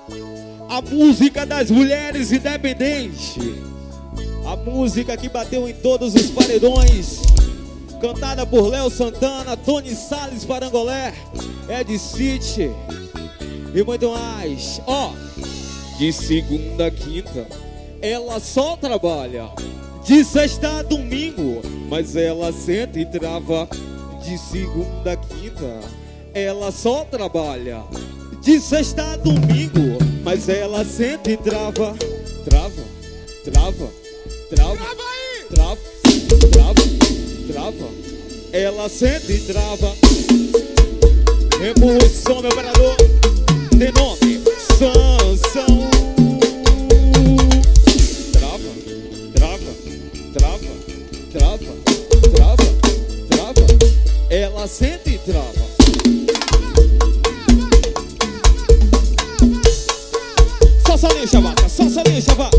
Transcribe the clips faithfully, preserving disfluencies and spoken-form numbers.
A música das mulheres independentes. A música que bateu em todos os paredões. Cantada por Léo Santana, Tony Salles Parangolé, Ed City e muito mais. Ó, oh, de segunda a quinta ela só trabalha, de sexta a domingo, mas ela senta e trava. De segunda a quinta ela só trabalha, de sexta a domingo, mas ela senta e trava. Trava, trava, trava, trava, trava, trava. Ela senta e trava. Revolução, meu operador. Tem nome, Sansão. Trava, trava, trava, trava, trava, trava. Ela senta e trava. Só solinho, chavata, só solinho, chavata.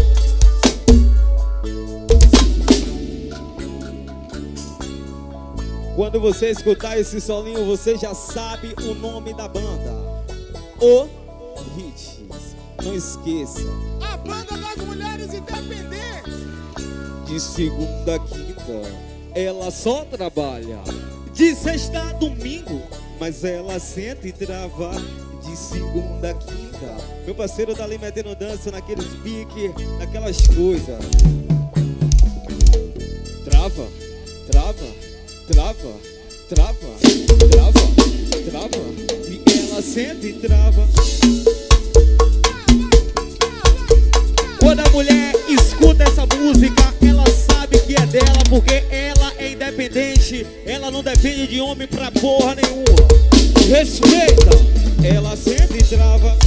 Quando você escutar esse solinho, você já sabe o nome da banda. O Hits. Não esqueça. A banda das mulheres independentes. De segunda a quinta ela só trabalha, de sexta a domingo, mas ela senta e trava. De segunda a quinta. Meu parceiro tá ali metendo dança naqueles piques, naquelas coisas. Trava, trava. Trava, trava, trava, trava. E ela senta e trava. Quando a mulher escuta essa música, ela sabe que é dela, porque ela é independente. Ela não depende de homem pra porra nenhuma. Respeita. Ela senta e trava.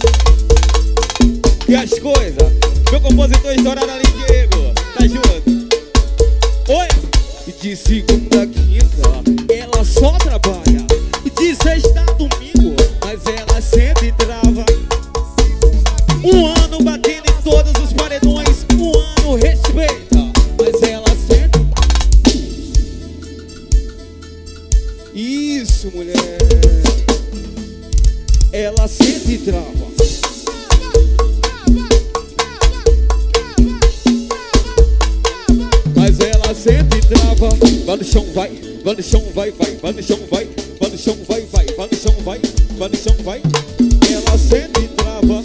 E as coisas. Meu compositor estourado ali, Diego. Tá junto? Oi? De segunda a quinta ela só trabalha, de sexta a domingo, mas ela senta e trava. Um ano batendo em todos os paredões, um ano respeita, mas ela senta. Isso, mulher. Ela senta e trava. Mas ela senta e trava. Vai no chão, vai, vai no chão, vai, vai, vai no chão, vai, vai no chão, vai, vai, vai no chão, vai, vai no chão, vai. Ela senta e trava.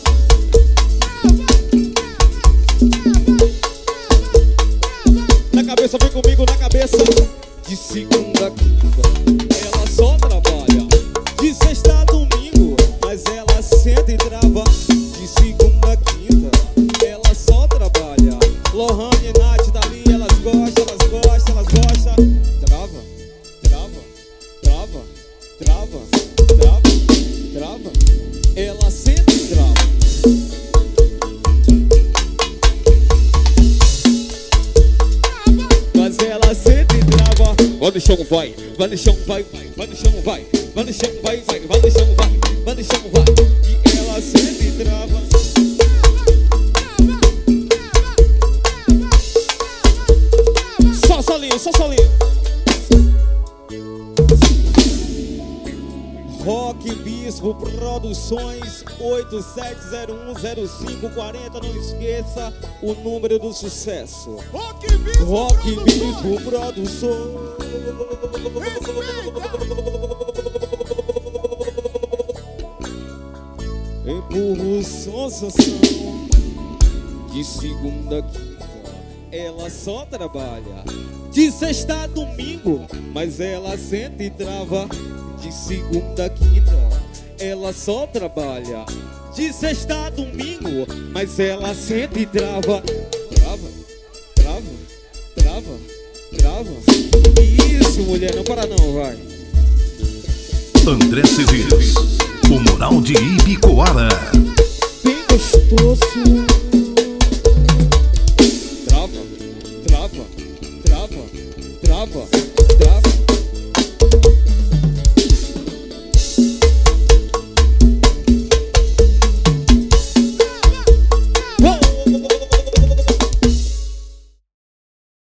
Na cabeça, vem comigo na cabeça. De segunda a quinta ela só trabalha, de sexta a domingo, mas ela senta e trava. De segunda a quinta ela só trabalha. Lohane e Nath tá ali, elas gostam, elas gostam, elas gostam. Trava, trava, trava, trava, trava, trava. Ela senta e trava. Mas ela senta e trava. Vai no chão, vai, vai no chão, vai, vai, vai no chão, vai, vai no chão, vai, vai, vai no chão, vai, vai no chão, vai. E ela senta e trava. Só solinho, só solinho. Rock Bispo Produções oito sete zero um zero cinco quatro zero. Não esqueça o número do sucesso. Rock Bispo, Rock Produções. Bispo Produções. Empurro som, sanção. De segunda a quinta ela só trabalha, de sexta a domingo, mas ela senta e trava. De segunda a quinta ela só trabalha, de sexta a domingo, mas ela senta e trava. Trava, trava, trava, trava. Isso, mulher, não para não, vai. André Cedeiros, o Moral de Ibicoara. Bem gostoso. Trava, trava, trava, trava.